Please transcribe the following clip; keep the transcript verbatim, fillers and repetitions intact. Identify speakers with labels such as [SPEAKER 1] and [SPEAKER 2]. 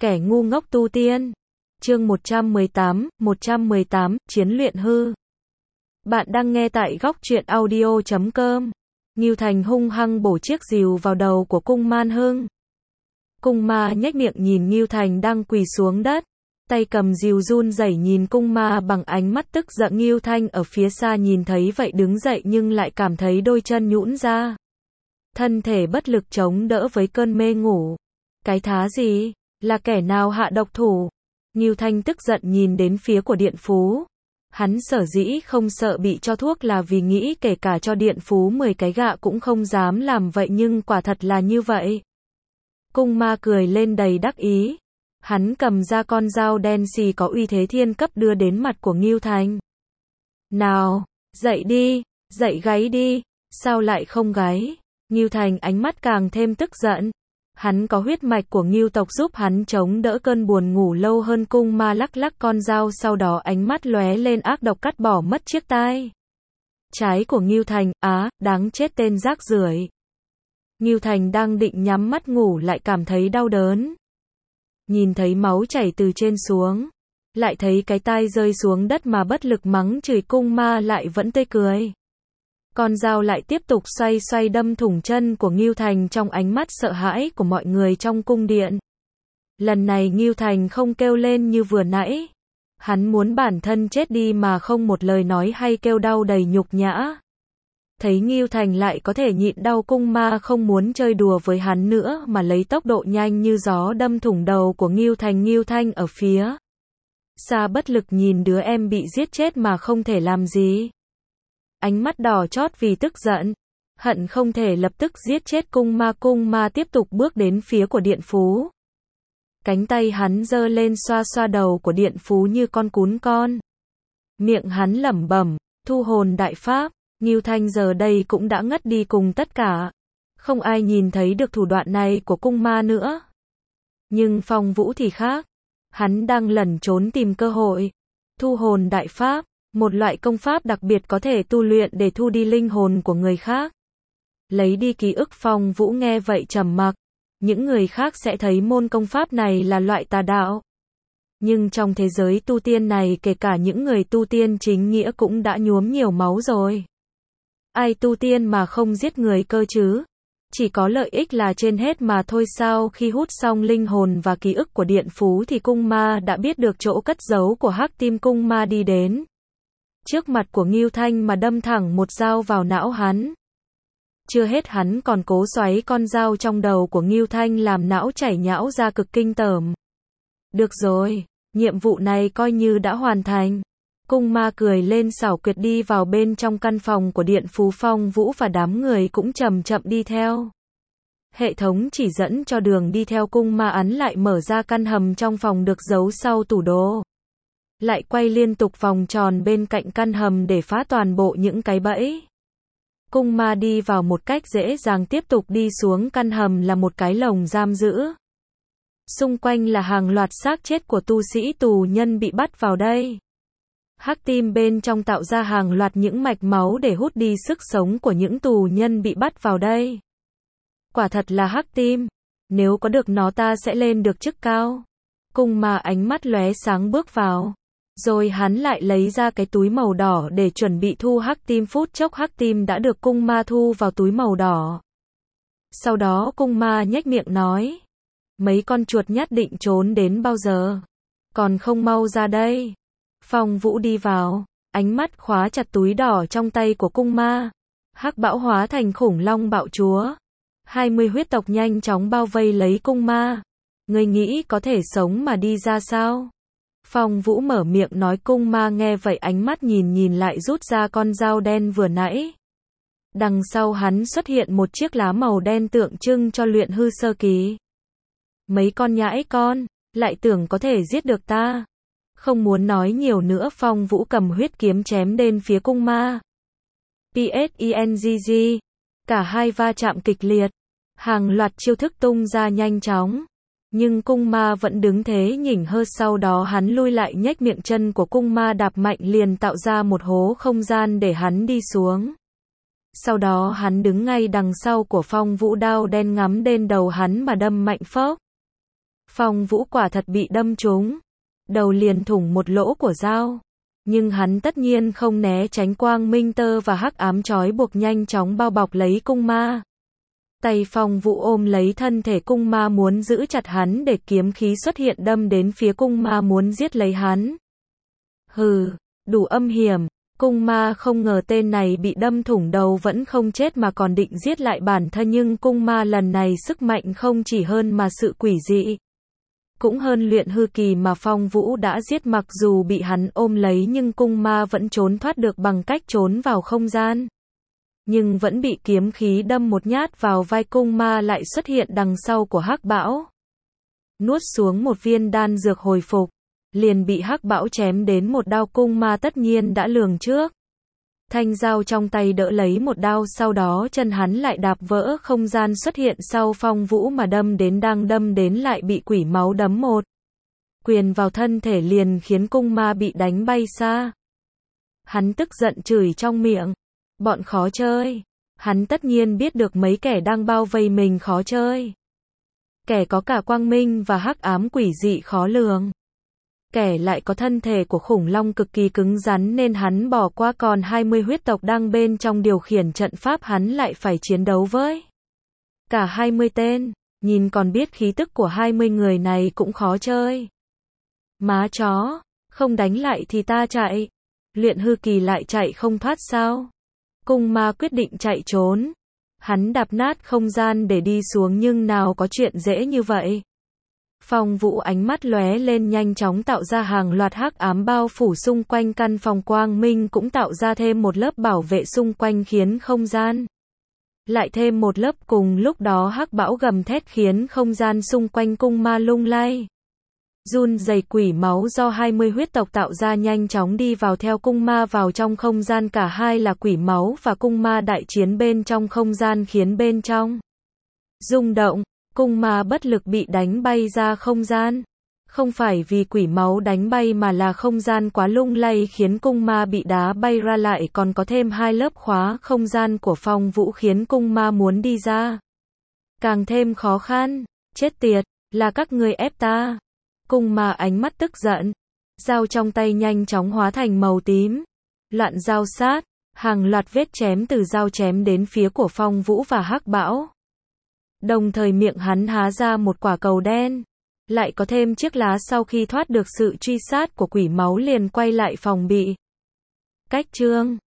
[SPEAKER 1] Kẻ ngu ngốc tu tiên. Chương một trăm mười tám, một trăm mười tám, Chiến luyện hư. Bạn đang nghe tại góc truyện audio chấm com. Ngưu Thành hung hăng bổ chiếc rìu vào đầu của Cung Man Hưng. Cung Ma nhếch miệng nhìn Ngưu Thành đang quỳ xuống đất, tay cầm rìu run rẩy nhìn Cung Ma bằng ánh mắt tức giận. Ngưu Thanh ở phía xa nhìn thấy vậy đứng dậy nhưng lại cảm thấy đôi chân nhũn ra, thân thể bất lực chống đỡ với cơn mê ngủ. Cái thá gì? Là kẻ nào hạ độc thủ? Ngưu Thanh tức giận nhìn đến phía của Điện Phú. Hắn sở dĩ không sợ bị cho thuốc là vì nghĩ kể cả cho Điện Phú mười cái gạ cũng không dám làm vậy, nhưng quả thật là như vậy. Cung Ma cười lên đầy đắc ý. Hắn cầm ra con dao đen xì có uy thế thiên cấp đưa đến mặt của Ngưu Thành. Nào, dậy đi, dậy gáy đi, sao lại không gáy? Ngưu Thành ánh mắt càng thêm tức giận. Hắn có huyết mạch của Ngưu tộc giúp hắn chống đỡ cơn buồn ngủ lâu hơn. Cung Ma lắc lắc con dao, sau đó ánh mắt lóe lên ác độc cắt bỏ mất chiếc tai trái của Ngưu Thành. Á, đáng chết tên rác rưởi. Ngưu Thành đang định nhắm mắt ngủ lại cảm thấy đau đớn. Nhìn thấy máu chảy từ trên xuống, lại thấy cái tai rơi xuống đất mà bất lực mắng chửi. Cung Ma lại vẫn tươi cười. Con dao lại tiếp tục xoay xoay đâm thủng chân của Ngưu Thành trong ánh mắt sợ hãi của mọi người trong cung điện. Lần này Ngưu Thành không kêu lên như vừa nãy. Hắn muốn bản thân chết đi mà không một lời nói hay kêu đau đầy nhục nhã. Thấy Ngưu Thành lại có thể nhịn đau, Cung Ma không muốn chơi đùa với hắn nữa mà lấy tốc độ nhanh như gió đâm thủng đầu của Ngưu Thành. Ngưu Thanh ở phía xa bất lực nhìn đứa em bị giết chết mà không thể làm gì. Ánh mắt đỏ chót vì tức giận, hận không thể lập tức giết chết Cung Ma. Cung Ma tiếp tục bước đến phía của Điện Phú. Cánh tay hắn giơ lên xoa xoa đầu của Điện Phú như con cún con. Miệng hắn lẩm bẩm, thu hồn đại pháp. Ngưu Thanh giờ đây cũng đã ngất đi cùng tất cả. Không ai nhìn thấy được thủ đoạn này của Cung Ma nữa. Nhưng Phong Vũ thì khác. Hắn đang lẩn trốn tìm cơ hội. Thu hồn đại pháp, một loại công pháp đặc biệt có thể tu luyện để thu đi linh hồn của người khác, lấy đi ký ức. Phong Vũ nghe vậy trầm mặc. Những người khác sẽ thấy môn công pháp này là loại tà đạo. Nhưng trong thế giới tu tiên này, kể cả những người tu tiên chính nghĩa cũng đã nhuốm nhiều máu rồi. Ai tu tiên mà không giết người cơ chứ? Chỉ có lợi ích là trên hết mà thôi sao? Khi hút xong linh hồn và ký ức của Điện Phú thì Cung Ma đã biết được chỗ cất giấu của Hắc Tim. Cung Ma đi đến trước mặt của Ngưu Thanh mà đâm thẳng một dao vào não hắn. Chưa hết, hắn còn cố xoáy con dao trong đầu của Ngưu Thanh làm não chảy nhão ra, cực kinh tởm. Được rồi, nhiệm vụ này coi như đã hoàn thành. Cung Ma cười lên xảo quyệt đi vào bên trong căn phòng của Điện Phú. Phong Vũ và đám người cũng chậm chậm đi theo. Hệ thống chỉ dẫn cho đường đi theo. Cung Ma ấn lại mở ra căn hầm trong phòng được giấu sau tủ đồ. Lại quay liên tục vòng tròn bên cạnh căn hầm để phá toàn bộ những cái bẫy. Cung Ma đi vào một cách dễ dàng. Tiếp tục đi xuống căn hầm là một cái lồng giam giữ. Xung quanh là hàng loạt xác chết của tu sĩ tù nhân bị bắt vào đây. Hắc Tim bên trong tạo ra hàng loạt những mạch máu để hút đi sức sống của những tù nhân bị bắt vào đây. Quả thật là Hắc Tim. Nếu có được nó ta sẽ lên được chức cao. Cung Ma ánh mắt lóe sáng bước vào. Rồi hắn lại lấy ra cái túi màu đỏ để chuẩn bị thu Hắc Tim. Phút chốc Hắc Tim đã được Cung Ma thu vào túi màu đỏ. Sau đó Cung Ma nhếch miệng nói. Mấy con chuột nhắt định trốn đến bao giờ? Còn không mau ra đây. Phong Vũ đi vào, ánh mắt khóa chặt túi đỏ trong tay của Cung Ma. Hắc Bão hóa thành khủng long bạo chúa. hai mươi huyết tộc nhanh chóng bao vây lấy Cung Ma. Ngươi nghĩ có thể sống mà đi ra sao? Phong Vũ mở miệng nói. Cung Ma nghe vậy ánh mắt nhìn nhìn lại rút ra con dao đen vừa nãy. Đằng sau hắn xuất hiện một chiếc lá màu đen tượng trưng cho luyện hư sơ kỳ. Mấy con nhãi con, lại tưởng có thể giết được ta. Không muốn nói nhiều nữa, Phong Vũ cầm huyết kiếm chém đến phía Cung Ma. psengg. Cả hai va chạm kịch liệt. Hàng loạt chiêu thức tung ra nhanh chóng. Nhưng Cung Ma vẫn đứng thế nhỉnh hơ. Sau đó hắn lui lại, nhếch miệng, chân của Cung Ma đạp mạnh liền tạo ra một hố không gian để hắn đi xuống. Sau đó hắn đứng ngay đằng sau của Phong Vũ, đao đen ngắm đến đầu hắn mà đâm mạnh phốc. Phong Vũ quả thật bị đâm trúng, đầu liền thủng một lỗ của dao. Nhưng hắn tất nhiên không né tránh, quang minh tơ và hắc ám trói buộc nhanh chóng bao bọc lấy cung ma. Tay Phong Vũ ôm lấy thân thể cung ma muốn giữ chặt hắn để kiếm khí xuất hiện đâm đến phía cung ma muốn giết lấy hắn. Hừ, đủ âm hiểm, cung ma không ngờ tên này bị đâm thủng đầu vẫn không chết mà còn định giết lại bản thân, nhưng cung ma lần này sức mạnh không chỉ hơn mà sự quỷ dị cũng hơn luyện hư kỳ mà Phong Vũ đã giết. Mặc dù bị hắn ôm lấy nhưng cung ma vẫn trốn thoát được bằng cách trốn vào không gian. Nhưng vẫn bị kiếm khí đâm một nhát vào vai, cung ma lại xuất hiện đằng sau của Hắc Bão. Nuốt xuống một viên đan dược hồi phục, liền bị Hắc Bão chém đến một đao, cung ma tất nhiên đã lường trước. Thanh dao trong tay đỡ lấy một đao, sau đó chân hắn lại đạp vỡ không gian xuất hiện sau Phong Vũ mà đâm đến, đang đâm đến lại bị quỷ máu đấm một quyền vào thân thể liền khiến cung ma bị đánh bay xa. Hắn tức giận chửi trong miệng, bọn khó chơi. Hắn tất nhiên biết được mấy kẻ đang bao vây mình khó chơi. Kẻ có cả quang minh và hắc ám quỷ dị khó lường. Kẻ lại có thân thể của khủng long cực kỳ cứng rắn nên hắn bỏ qua, còn hai mươi huyết tộc đang bên trong điều khiển trận pháp hắn lại phải chiến đấu với cả hai mươi tên, nhìn còn biết khí tức của hai mươi người này cũng khó chơi. Má chó, không đánh lại thì ta chạy. Luyện hư kỳ lại chạy không thoát sao? Cung ma quyết định chạy trốn. Hắn đạp nát không gian để đi xuống nhưng nào có chuyện dễ như vậy. Phong Vũ ánh mắt lóe lên nhanh chóng tạo ra hàng loạt hắc ám bao phủ xung quanh căn phòng, quang minh cũng tạo ra thêm một lớp bảo vệ xung quanh khiến không gian lại thêm một lớp. Cùng lúc đó Hắc Bão gầm thét khiến không gian xung quanh cung ma lung lay. Run rẩy, quỷ máu do hai mươi huyết tộc tạo ra nhanh chóng đi vào theo cung ma vào trong không gian, cả hai là quỷ máu và cung ma đại chiến bên trong không gian khiến bên trong rung động. Cung ma bất lực bị đánh bay ra không gian. Không phải vì quỷ máu đánh bay mà là không gian quá lung lay khiến cung ma bị đá bay ra, lại còn có thêm hai lớp khóa không gian của Phong Vũ khiến cung ma muốn đi ra càng thêm khó khăn. Chết tiệt, là các ngươi ép ta. Cung ma ánh mắt tức giận. Dao trong tay nhanh chóng hóa thành màu tím. Loạn dao sát, hàng loạt vết chém từ dao chém đến phía của Phong Vũ và Hắc Bão. Đồng thời miệng hắn há ra một quả cầu đen. Lại có thêm chiếc lá, sau khi thoát được sự truy sát của quỷ máu liền quay lại phòng bị. Cách chương